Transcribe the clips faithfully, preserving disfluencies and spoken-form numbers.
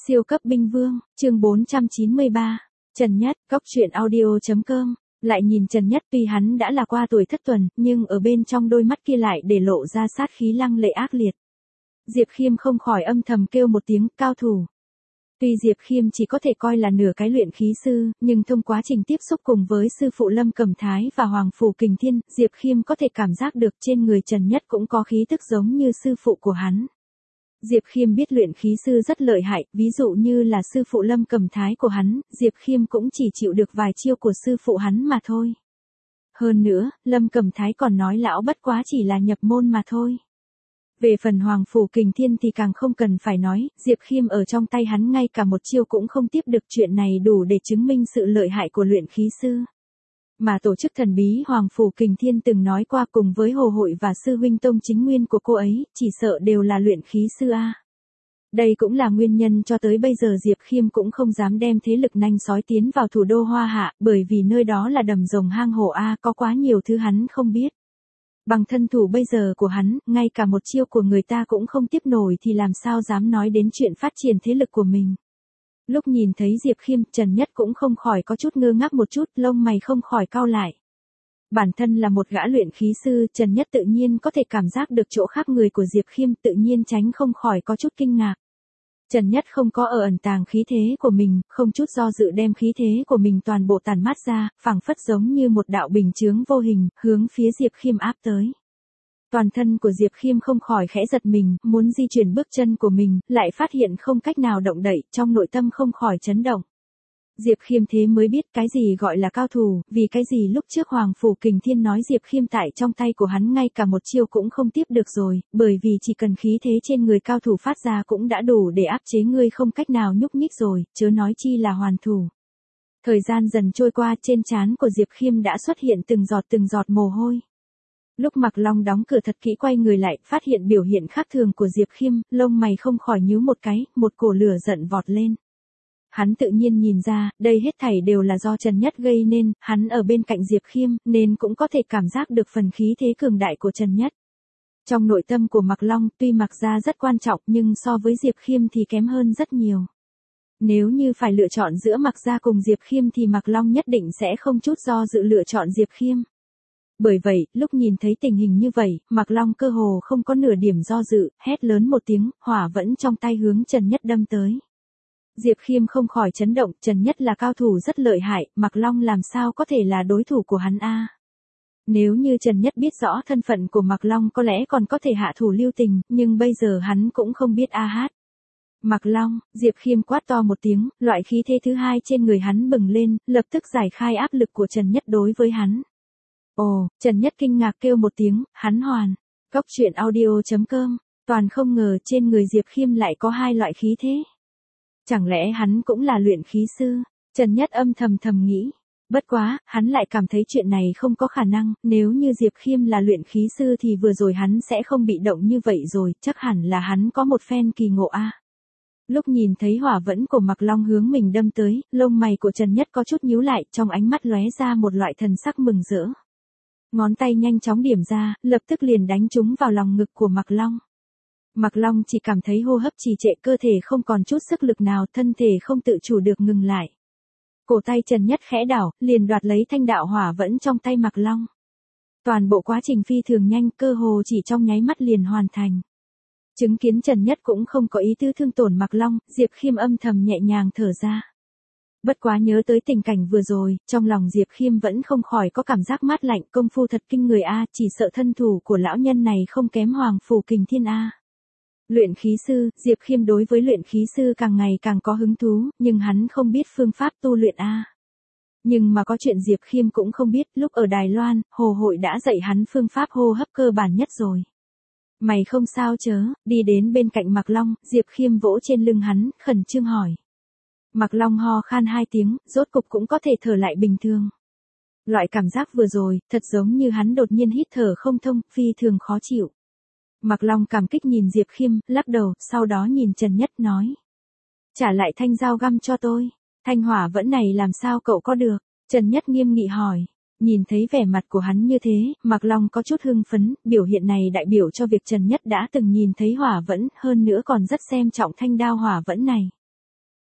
Siêu cấp binh vương, chương bốn trăm chín mươi ba. Trần Nhất, cốc truyện audio chấm com. Lại nhìn Trần Nhất, tuy hắn đã là qua tuổi thất tuần, nhưng ở bên trong đôi mắt kia lại để lộ ra sát khí lăng lệ ác liệt. Diệp Khiêm không khỏi âm thầm kêu một tiếng, cao thủ. Tuy Diệp Khiêm chỉ có thể coi là nửa cái luyện khí sư, nhưng thông quá trình tiếp xúc cùng với sư phụ Lâm Cẩm Thái và Hoàng Phủ Kình Thiên, Diệp Khiêm có thể cảm giác được trên người Trần Nhất cũng có khí tức giống như sư phụ của hắn. Diệp Khiêm biết luyện khí sư rất lợi hại, ví dụ như là sư phụ Lâm Cẩm Thái của hắn, Diệp Khiêm cũng chỉ chịu được vài chiêu của sư phụ hắn mà thôi. Hơn nữa, Lâm Cẩm Thái còn nói lão bất quá chỉ là nhập môn mà thôi. Về phần Hoàng Phủ Kình Thiên thì càng không cần phải nói, Diệp Khiêm ở trong tay hắn ngay cả một chiêu cũng không tiếp được, chuyện này đủ để chứng minh sự lợi hại của luyện khí sư. Mà tổ chức thần bí Hoàng Phủ Kình Thiên từng nói qua cùng với Hồ Hội và sư huynh Tông Chính Nguyên của cô ấy, chỉ sợ đều là luyện khí sư A. Đây cũng là nguyên nhân cho tới bây giờ Diệp Khiêm cũng không dám đem thế lực nanh sói tiến vào thủ đô Hoa Hạ, bởi vì nơi đó là đầm rồng hang hổ A, có quá nhiều thứ hắn không biết. Bằng thân thủ bây giờ của hắn, ngay cả một chiêu của người ta cũng không tiếp nổi thì làm sao dám nói đến chuyện phát triển thế lực của mình. Lúc nhìn thấy Diệp Khiêm, Trần Nhất cũng không khỏi có chút ngơ ngác một chút, lông mày không khỏi cau lại. Bản thân là một gã luyện khí sư, Trần Nhất tự nhiên có thể cảm giác được chỗ khác người của Diệp Khiêm, tự nhiên tránh không khỏi có chút kinh ngạc. Trần Nhất không có ở ẩn tàng khí thế của mình, không chút do dự đem khí thế của mình toàn bộ tàn mát ra, phảng phất giống như một đạo bình chướng vô hình, hướng phía Diệp Khiêm áp tới. Toàn thân của Diệp Khiêm không khỏi khẽ giật mình, muốn di chuyển bước chân của mình, lại phát hiện không cách nào động đậy, trong nội tâm không khỏi chấn động. Diệp Khiêm thế mới biết cái gì gọi là cao thủ, vì cái gì lúc trước Hoàng Phủ Kình Thiên nói Diệp Khiêm tại trong tay của hắn ngay cả một chiêu cũng không tiếp được rồi, bởi vì chỉ cần khí thế trên người cao thủ phát ra cũng đã đủ để áp chế ngươi không cách nào nhúc nhích rồi, chớ nói chi là hoàn thủ. Thời gian dần trôi qua, trên trán của Diệp Khiêm đã xuất hiện từng giọt từng giọt mồ hôi. Lúc Mạc Long đóng cửa thật kỹ quay người lại, phát hiện biểu hiện khác thường của Diệp Khiêm, lông mày không khỏi nhíu một cái, một cổ lửa giận vọt lên. Hắn tự nhiên nhìn ra, đây hết thảy đều là do Trần Nhất gây nên, hắn ở bên cạnh Diệp Khiêm, nên cũng có thể cảm giác được phần khí thế cường đại của Trần Nhất. Trong nội tâm của Mạc Long, tuy Mạc gia rất quan trọng nhưng so với Diệp Khiêm thì kém hơn rất nhiều. Nếu như phải lựa chọn giữa Mạc gia cùng Diệp Khiêm thì Mạc Long nhất định sẽ không chút do dự lựa chọn Diệp Khiêm. Bởi vậy, lúc nhìn thấy tình hình như vậy, Mạc Long cơ hồ không có nửa điểm do dự, hét lớn một tiếng, hỏa vẫn trong tay hướng Trần Nhất đâm tới. Diệp Khiêm không khỏi chấn động, Trần Nhất là cao thủ rất lợi hại, Mạc Long làm sao có thể là đối thủ của hắn a? Nếu như Trần Nhất biết rõ thân phận của Mạc Long có lẽ còn có thể hạ thủ lưu tình, nhưng bây giờ hắn cũng không biết a hát. Mạc Long, Diệp Khiêm quát to một tiếng, loại khí thế thứ hai trên người hắn bừng lên, lập tức giải khai áp lực của Trần Nhất đối với hắn. Ồ, Trần Nhất kinh ngạc kêu một tiếng, hắn hoàn. Cốc truyện audio chấm com, toàn không ngờ trên người Diệp Khiêm lại có hai loại khí thế. Chẳng lẽ hắn cũng là luyện khí sư? Trần Nhất âm thầm thầm nghĩ. Bất quá, hắn lại cảm thấy chuyện này không có khả năng, nếu như Diệp Khiêm là luyện khí sư thì vừa rồi hắn sẽ không bị động như vậy rồi, chắc hẳn là hắn có một phen kỳ ngộ a. Lúc nhìn thấy hỏa vẫn của Mạc Long hướng mình đâm tới, lông mày của Trần Nhất có chút nhíu lại, trong ánh mắt lóe ra một loại thần sắc mừng rỡ. Ngón tay nhanh chóng điểm ra, lập tức liền đánh trúng vào lòng ngực của Mạc Long. Mạc Long chỉ cảm thấy hô hấp trì trệ, cơ thể không còn chút sức lực nào, thân thể không tự chủ được ngừng lại. Cổ tay Trần Nhất khẽ đảo, liền đoạt lấy thanh đạo hỏa vẫn trong tay Mạc Long. Toàn bộ quá trình phi thường nhanh, cơ hồ chỉ trong nháy mắt liền hoàn thành. Chứng kiến Trần Nhất cũng không có ý tư thương tổn Mạc Long, Diệp Khiêm âm thầm nhẹ nhàng thở ra. Bất quá nhớ tới tình cảnh vừa rồi, trong lòng Diệp Khiêm vẫn không khỏi có cảm giác mát lạnh, công phu thật kinh người a, chỉ sợ thân thủ của lão nhân này không kém Hoàng Phủ Kình Thiên a. Luyện khí sư, Diệp Khiêm đối với luyện khí sư càng ngày càng có hứng thú, nhưng hắn không biết phương pháp tu luyện a. Nhưng mà có chuyện Diệp Khiêm cũng không biết, lúc ở Đài Loan, Hồ Hội đã dạy hắn phương pháp hô hấp cơ bản nhất rồi. Mày không sao chớ? Đi đến bên cạnh Mạc Long, Diệp Khiêm vỗ trên lưng hắn, khẩn trương hỏi. Mạc Long ho khan hai tiếng, rốt cục cũng có thể thở lại bình thường. Loại cảm giác vừa rồi, thật giống như hắn đột nhiên hít thở không thông, phi thường khó chịu. Mạc Long cảm kích nhìn Diệp Khiêm, lắc đầu, sau đó nhìn Trần Nhất nói. Trả lại thanh dao găm cho tôi. Thanh hỏa vẫn này làm sao cậu có được? Trần Nhất nghiêm nghị hỏi. Nhìn thấy vẻ mặt của hắn như thế, Mạc Long có chút hưng phấn, biểu hiện này đại biểu cho việc Trần Nhất đã từng nhìn thấy hỏa vẫn, hơn nữa còn rất xem trọng thanh đao hỏa vẫn này.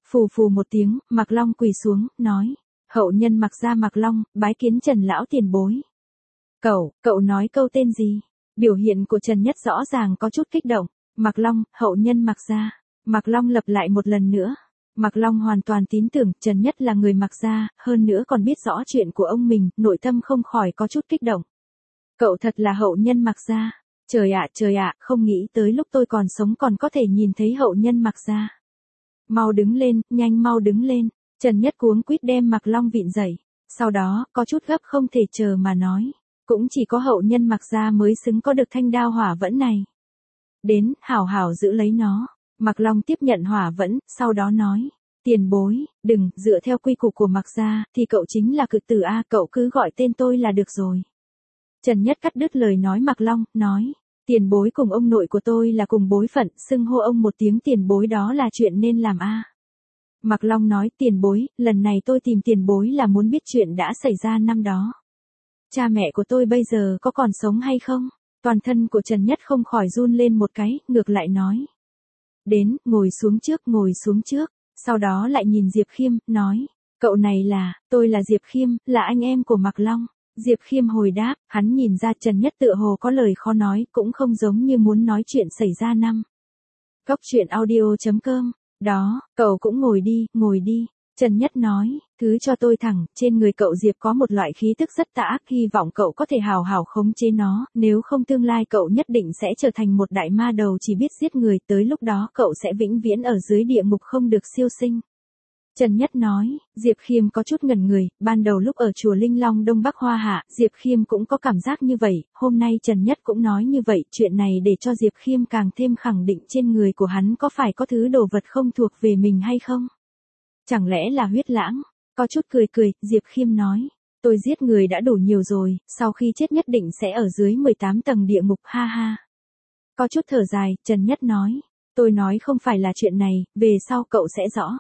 Phù phù một tiếng, Mạc Long quỳ xuống, nói. Hậu nhân Mạc gia Mạc Long, bái kiến Trần lão tiền bối. Cậu, cậu nói câu tên gì? Biểu hiện của Trần Nhất rõ ràng có chút kích động. Mạc Long, hậu nhân Mạc gia. Mạc Long lặp lại một lần nữa. Mạc Long hoàn toàn tin tưởng Trần Nhất là người Mạc gia, hơn nữa còn biết rõ chuyện của ông mình, nội tâm không khỏi có chút kích động. Cậu thật là hậu nhân Mạc gia. Trời ạ, trời ạ, không nghĩ tới lúc tôi còn sống còn có thể nhìn thấy hậu nhân Mạc gia. Mau đứng lên, nhanh mau đứng lên. Trần Nhất cuống quýt đem Mạc Long vịn dậy. Sau đó, có chút gấp không thể chờ mà nói. Cũng chỉ có hậu nhân Mạc gia mới xứng có được thanh đao hỏa vẫn này. Đến, hảo hảo giữ lấy nó. Mạc Long tiếp nhận hỏa vẫn, sau đó nói. Tiền bối, đừng, dựa theo quy củ của Mạc gia, thì cậu chính là cự tử A, cậu cứ gọi tên tôi là được rồi. Trần Nhất cắt đứt lời nói Mạc Long, nói. Tiền bối cùng ông nội của tôi là cùng bối phận, xưng hô ông một tiếng tiền bối đó là chuyện nên làm A. Mạc Long nói, tiền bối, lần này tôi tìm tiền bối là muốn biết chuyện đã xảy ra năm đó. Cha mẹ của tôi bây giờ có còn sống hay không? Toàn thân của Trần Nhất không khỏi run lên một cái, ngược lại nói. Đến, ngồi xuống trước, ngồi xuống trước. Sau đó lại nhìn Diệp Khiêm, nói. Cậu này là, tôi là Diệp Khiêm, là anh em của Mạc Long. Diệp Khiêm hồi đáp, hắn nhìn ra Trần Nhất tựa hồ có lời khó nói, cũng không giống như muốn nói chuyện xảy ra năm. Góc truyện audio chấm com. Đó, cậu cũng ngồi đi, ngồi đi. Trần Nhất nói, thứ cho tôi thẳng, trên người cậu Diệp có một loại khí tức rất tà ác, hy vọng cậu có thể hào hảo khống chế nó, nếu không tương lai cậu nhất định sẽ trở thành một đại ma đầu chỉ biết giết người, tới lúc đó cậu sẽ vĩnh viễn ở dưới địa ngục không được siêu sinh. Trần Nhất nói, Diệp Khiêm có chút ngẩn người, ban đầu lúc ở chùa Linh Long Đông Bắc Hoa Hạ, Diệp Khiêm cũng có cảm giác như vậy, hôm nay Trần Nhất cũng nói như vậy, chuyện này để cho Diệp Khiêm càng thêm khẳng định trên người của hắn có phải có thứ đồ vật không thuộc về mình hay không. Chẳng lẽ là huyết lãng? Có chút cười cười, Diệp Khiêm nói, tôi giết người đã đủ nhiều rồi, sau khi chết nhất định sẽ ở dưới mười tám tầng địa ngục, ha ha. Có chút thở dài, Trần Nhất nói, tôi nói không phải là chuyện này, về sau cậu sẽ rõ.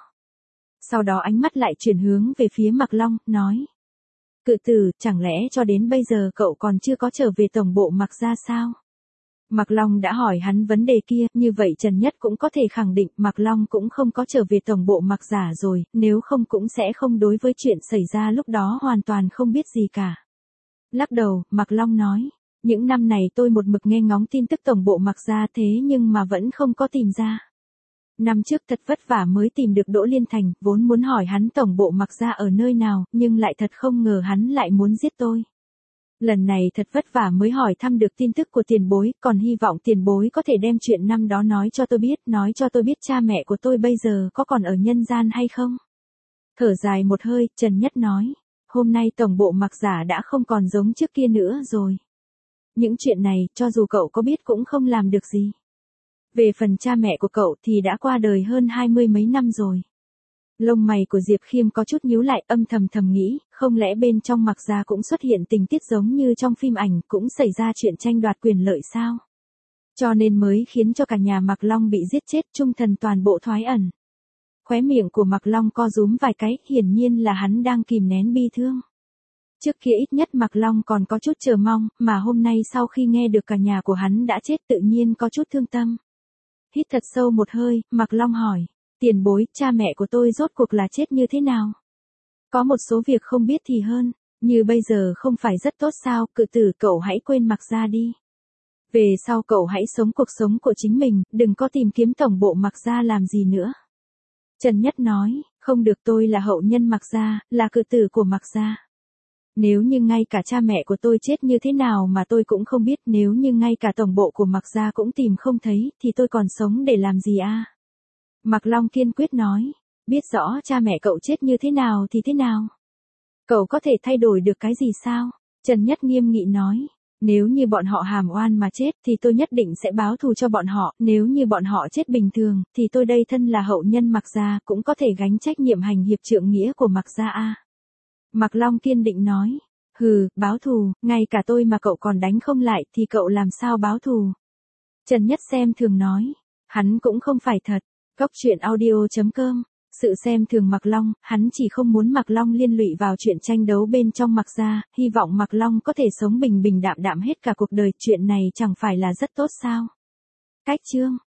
Sau đó ánh mắt lại chuyển hướng về phía Mạc Long, nói. Cự tử, chẳng lẽ cho đến bây giờ cậu còn chưa có trở về tổng bộ Mạc gia sao? Mạc Long đã hỏi hắn vấn đề kia, như vậy Trần Nhất cũng có thể khẳng định Mạc Long cũng không có trở về tổng bộ Mạc gia rồi, nếu không cũng sẽ không đối với chuyện xảy ra lúc đó hoàn toàn không biết gì cả. Lắc đầu, Mạc Long nói, những năm này tôi một mực nghe ngóng tin tức tổng bộ Mạc gia thế nhưng mà vẫn không có tìm ra. Năm trước thật vất vả mới tìm được Đỗ Liên Thành, vốn muốn hỏi hắn tổng bộ Mạc gia ở nơi nào, nhưng lại thật không ngờ hắn lại muốn giết tôi. Lần này thật vất vả mới hỏi thăm được tin tức của tiền bối, còn hy vọng tiền bối có thể đem chuyện năm đó nói cho tôi biết, nói cho tôi biết cha mẹ của tôi bây giờ có còn ở nhân gian hay không. Thở dài một hơi, Trần Nhất nói, hôm nay tổng bộ Mạc gia đã không còn giống trước kia nữa rồi. Những chuyện này, cho dù cậu có biết cũng không làm được gì. Về phần cha mẹ của cậu thì đã qua đời hơn hai mươi mấy năm rồi. Lông mày của Diệp Khiêm có chút nhíu lại, âm thầm thầm nghĩ, không lẽ bên trong Mạc gia cũng xuất hiện tình tiết giống như trong phim ảnh, cũng xảy ra chuyện tranh đoạt quyền lợi sao? Cho nên mới khiến cho cả nhà Mạc Long bị giết chết, trung thần toàn bộ thoái ẩn. Khóe miệng của Mạc Long co rúm vài cái, hiển nhiên là hắn đang kìm nén bi thương. Trước kia ít nhất Mạc Long còn có chút chờ mong, mà hôm nay sau khi nghe được cả nhà của hắn đã chết tự nhiên có chút thương tâm. Hít thật sâu một hơi, Mạc Long hỏi, tiền bối, cha mẹ của tôi rốt cuộc là chết như thế nào? Có một số việc không biết thì hơn, như bây giờ không phải rất tốt sao, cự tử cậu hãy quên Mạc gia đi. Về sau cậu hãy sống cuộc sống của chính mình, đừng có tìm kiếm tổng bộ Mạc gia làm gì nữa. Trần Nhất nói, không được, tôi là hậu nhân Mạc gia, là cự tử của Mạc gia. Nếu như ngay cả cha mẹ của tôi chết như thế nào mà tôi cũng không biết, nếu như ngay cả tổng bộ của Mạc gia cũng tìm không thấy, thì tôi còn sống để làm gì a? Mạc Long kiên quyết nói, biết rõ cha mẹ cậu chết như thế nào thì thế nào? Cậu có thể thay đổi được cái gì sao? Trần Nhất nghiêm nghị nói, nếu như bọn họ hàm oan mà chết thì tôi nhất định sẽ báo thù cho bọn họ, nếu như bọn họ chết bình thường, thì tôi đây thân là hậu nhân Mạc gia cũng có thể gánh trách nhiệm hành hiệp trượng nghĩa của Mạc gia a. Mạc Long kiên định nói, hừ, báo thù, ngay cả tôi mà cậu còn đánh không lại thì cậu làm sao báo thù? Trần Nhất xem thường nói, hắn cũng không phải thật. Góc truyện audio chấm com. Sự xem thường Mạc Long, hắn chỉ không muốn Mạc Long liên lụy vào chuyện tranh đấu bên trong Mạc gia, hy vọng Mạc Long có thể sống bình bình đạm đạm hết cả cuộc đời, chuyện này chẳng phải là rất tốt sao? Cách chương